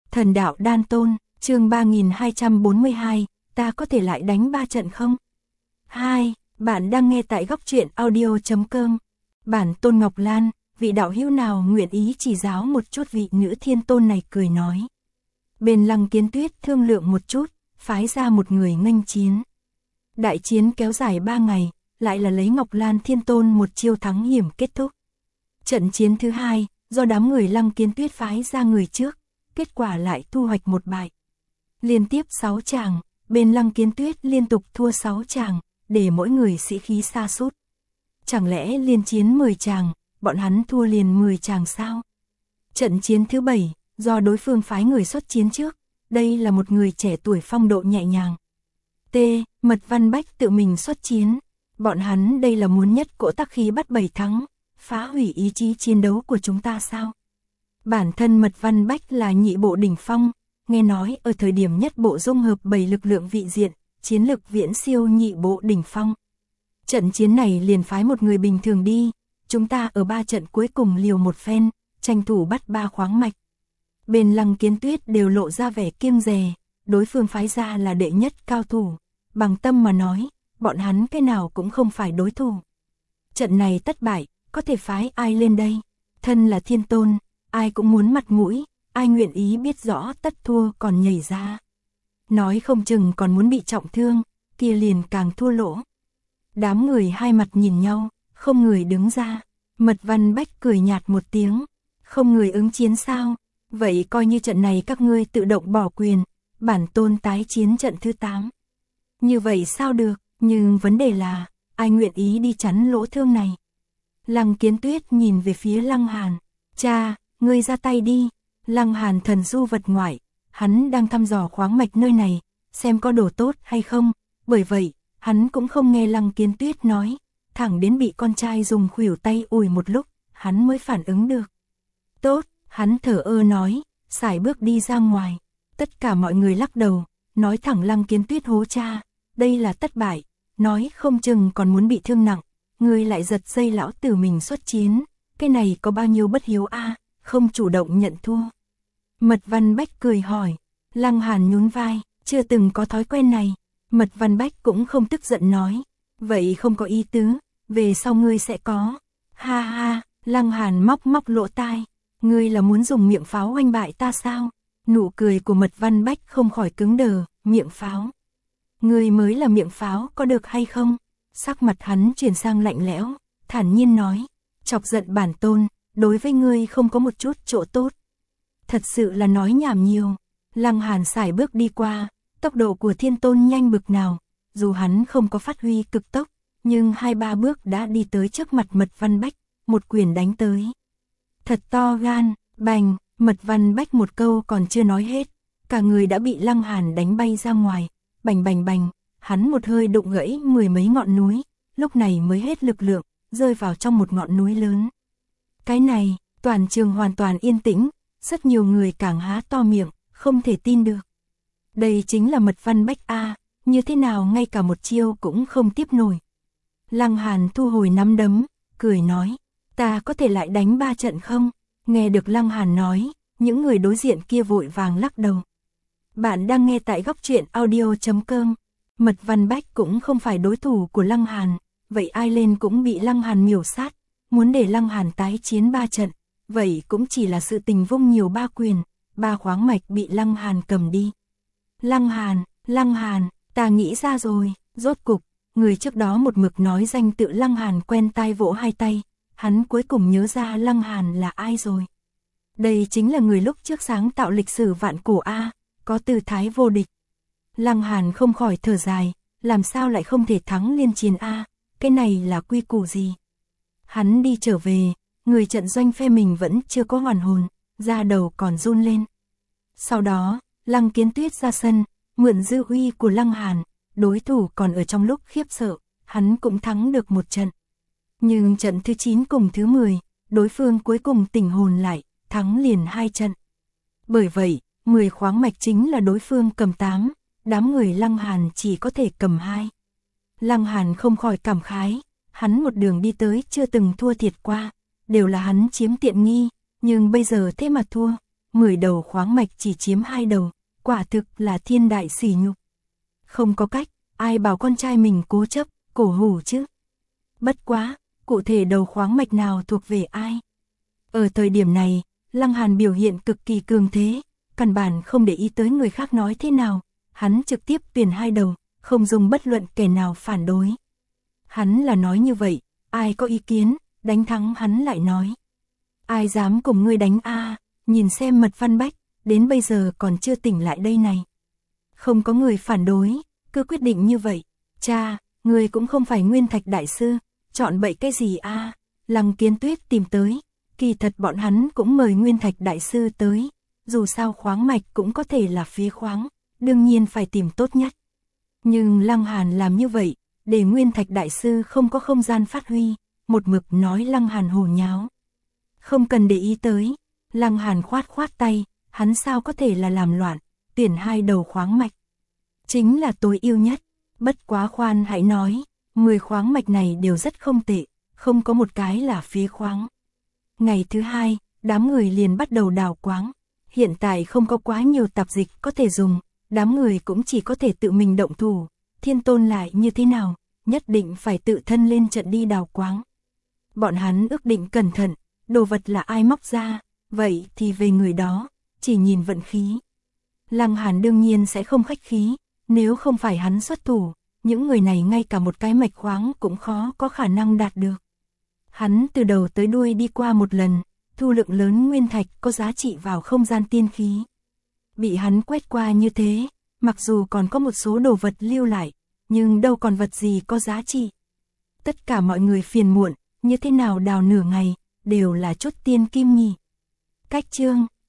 Thần đạo đan tôn, chương 3242, ta có thể lại đánh 3 trận không? 2. Bạn đang nghe tại góc truyện audio.com. Bản Tôn Ngọc Lan, vị đạo hữu nào nguyện ý chỉ giáo một chút vị nữ thiên tôn này cười nói. Bên Lăng Kiến Tuyết thương lượng một chút, phái ra một người nghênh chiến. Đại chiến kéo dài 3 ngày, lại là lấy Ngọc Lan Thiên Tôn một chiêu thắng hiểm kết thúc. Trận chiến thứ 2, do đám người Lăng Kiến Tuyết phái ra người trước, kết quả lại thu hoạch một bại. Liên tiếp 6 tràng, bên Lăng Kiến Tuyết liên tục thua 6 tràng, để mỗi người sĩ khí sa sút. Chẳng lẽ liên chiến 10 tràng, bọn hắn thua liền 10 tràng sao? Trận chiến thứ 7, do đối phương phái người xuất chiến trước, đây là một người trẻ tuổi phong độ nhẹ nhàng. Mật Văn Bách tự mình xuất chiến, bọn hắn đây là muốn nhất cỗ tác khí bắt 7 thắng, phá hủy ý chí chiến đấu của chúng ta sao? Bản thân Mật Văn Bách là nhị bộ đỉnh phong, nghe nói ở thời điểm nhất bộ dung hợp 7 lực lượng vị diện, chiến lực viễn siêu nhị bộ đỉnh phong. Trận chiến này liền phái một người bình thường đi, chúng ta ở 3 trận cuối cùng liều một phen, tranh thủ bắt 3 khoáng mạch. Bên Lăng Kiến Tuyết đều lộ ra vẻ kiêng dè, đối phương phái ra là đệ nhất cao thủ, bằng tâm mà nói, bọn hắn cái nào cũng không phải đối thủ. Trận này thất bại, có thể phái ai lên đây? Thân là thiên tôn, ai cũng muốn mặt mũi, ai nguyện ý biết rõ tất thua còn nhảy ra. Nói không chừng còn muốn bị trọng thương, kia liền càng thua lỗ. Đám người hai mặt nhìn nhau, không người đứng ra. Mật Văn Bách cười nhạt một tiếng, không người ứng chiến sao? Vậy coi như trận này các ngươi tự động bỏ quyền, bản tôn tái chiến trận thứ 8. Như vậy sao được, nhưng vấn đề là, ai nguyện ý đi chắn lỗ thương này? Lăng Kiến Tuyết nhìn về phía Lăng Hàn, cha, ngươi ra tay đi. Lăng Hàn thần du vật ngoại, hắn đang thăm dò khoáng mạch nơi này, xem có đồ tốt hay không, bởi vậy, hắn cũng không nghe Lăng Kiến Tuyết nói, thẳng đến bị con trai dùng khuỷu tay ủi một lúc, hắn mới phản ứng được. Tốt, hắn thở ơ nói, sải bước đi ra ngoài, tất cả mọi người lắc đầu, nói thẳng Lăng Kiến Tuyết hố cha, đây là thất bại, nói không chừng còn muốn bị thương nặng, ngươi lại giật dây lão tử mình xuất chiến, cái này có bao nhiêu bất hiếu a, không chủ động nhận thua. Mật Văn Bách cười hỏi, Lăng Hàn nhún vai, chưa từng có thói quen này. Mật Văn Bách cũng không tức giận nói, vậy không có ý tứ, về sau ngươi sẽ có. Ha ha, Lăng Hàn móc lỗ tai, ngươi là muốn dùng miệng pháo oanh bại ta sao? Nụ cười của Mật Văn Bách không khỏi cứng đờ, miệng pháo. Ngươi mới là miệng pháo, có được hay không? Sắc mặt hắn chuyển sang lạnh lẽo, thản nhiên nói, chọc giận bản tôn, đối với ngươi không có một chút chỗ tốt. Thật sự là nói nhảm nhiều. Lăng Hàn sải bước đi qua, tốc độ của thiên tôn nhanh bực nào, dù hắn không có phát huy cực tốc, nhưng 2-3 bước đã đi tới trước mặt Mật Văn Bách, một quyền đánh tới. Thật to gan, bành, Mật Văn Bách một câu còn chưa nói hết, cả người đã bị Lăng Hàn đánh bay ra ngoài, bành bành bành, hắn một hơi đụng gãy 10 mấy ngọn núi, lúc này mới hết lực lượng, rơi vào trong một ngọn núi lớn. Cái này, toàn trường hoàn toàn yên tĩnh, rất nhiều người càng há to miệng, không thể tin được. Đây chính là Mật Văn Bách a, như thế nào ngay cả một chiêu cũng không tiếp nổi. Lăng Hàn thu hồi nắm đấm, cười nói, ta có thể lại đánh 3 trận không? Nghe được Lăng Hàn nói, những người đối diện kia vội vàng lắc đầu. Bạn đang nghe tại góc truyện audio.com. Mật Văn Bách cũng không phải đối thủ của Lăng Hàn, vậy ai lên cũng bị Lăng Hàn miểu sát, muốn để Lăng Hàn tái chiến 3 trận, vậy cũng chỉ là sự tình vung nhiều 3 quyền, 3 khoáng mạch bị Lăng Hàn cầm đi. Lăng Hàn, ta nghĩ ra rồi, rốt cục, người trước đó một mực nói danh tự Lăng Hàn quen tai vỗ hai tay, hắn cuối cùng nhớ ra Lăng Hàn là ai rồi. Đây chính là người lúc trước sáng tạo lịch sử vạn cổ A, có tư thái vô địch. Lăng Hàn không khỏi thở dài, làm sao lại không thể thắng liên chiến A, cái này là quy củ gì? Hắn đi trở về, người trận doanh phe mình vẫn chưa có hoàn hồn, da đầu còn run lên. Sau đó, Lăng Kiến Tuyết ra sân, mượn dư uy của Lăng Hàn, đối thủ còn ở trong lúc khiếp sợ, hắn cũng thắng được một trận. Nhưng trận thứ 9 cùng thứ 10, đối phương cuối cùng tỉnh hồn lại, thắng liền 2 trận. Bởi vậy, 10 khoáng mạch chính là đối phương cầm 8, đám người Lăng Hàn chỉ có thể cầm 2. Lăng Hàn không khỏi cảm khái, hắn một đường đi tới chưa từng thua thiệt qua, đều là hắn chiếm tiện nghi, nhưng bây giờ thế mà thua, 10 đầu khoáng mạch chỉ chiếm 2 đầu, quả thực là thiên đại sỉ nhục. Không có cách, ai bảo con trai mình cố chấp, cổ hủ chứ. Bất quá, cụ thể đầu khoáng mạch nào thuộc về ai? Ở thời điểm này, Lăng Hàn biểu hiện cực kỳ cường thế, căn bản không để ý tới người khác nói thế nào, hắn trực tiếp tuyển 2 đầu, không dùng bất luận kẻ nào phản đối. Hắn là nói như vậy, ai có ý kiến, đánh thắng hắn lại nói. Ai dám cùng ngươi đánh a? Nhìn xem Mật Văn Bách, đến bây giờ còn chưa tỉnh lại đây này. Không có người phản đối, cứ quyết định như vậy. Cha, ngươi cũng không phải Nguyên Thạch Đại Sư, chọn bậy cái gì a? Lăng Kiến Tuyết tìm tới, kỳ thật bọn hắn cũng mời Nguyên Thạch Đại Sư tới. Dù sao khoáng mạch cũng có thể là phế khoáng, đương nhiên phải tìm tốt nhất. Nhưng Lăng Hàn làm như vậy, để Nguyên Thạch Đại Sư không có không gian phát huy, một mực nói Lăng Hàn hồ nháo. Không cần để ý tới, Lăng Hàn khoát khoát tay, hắn sao có thể là làm loạn, tuyển 2 đầu khoáng mạch. Chính là tối ưu nhất, bất quá khoan hãy nói, 10 khoáng mạch này đều rất không tệ, không có một cái là phế khoáng. Ngày thứ 2, đám người liền bắt đầu đào quáng, hiện tại không có quá nhiều tạp dịch có thể dùng, đám người cũng chỉ có thể tự mình động thủ, Thiên Tôn lại như thế nào, nhất định phải tự thân lên trận đi đào quáng. Bọn hắn ước định cẩn thận, đồ vật là ai móc ra, vậy thì về người đó, chỉ nhìn vận khí. Lăng Hàn đương nhiên sẽ không khách khí, nếu không phải hắn xuất thủ, những người này ngay cả một cái mạch khoáng cũng khó có khả năng đạt được. Hắn từ đầu tới đuôi đi qua một lần, thu lượng lớn nguyên thạch có giá trị vào không gian tiên khí. Bị hắn quét qua như thế, mặc dù còn có một số đồ vật lưu lại, nhưng đâu còn vật gì có giá trị. Tất cả mọi người phiền muộn, như thế nào đào nửa ngày, đều là chút tiên kim nhỉ. Cách chương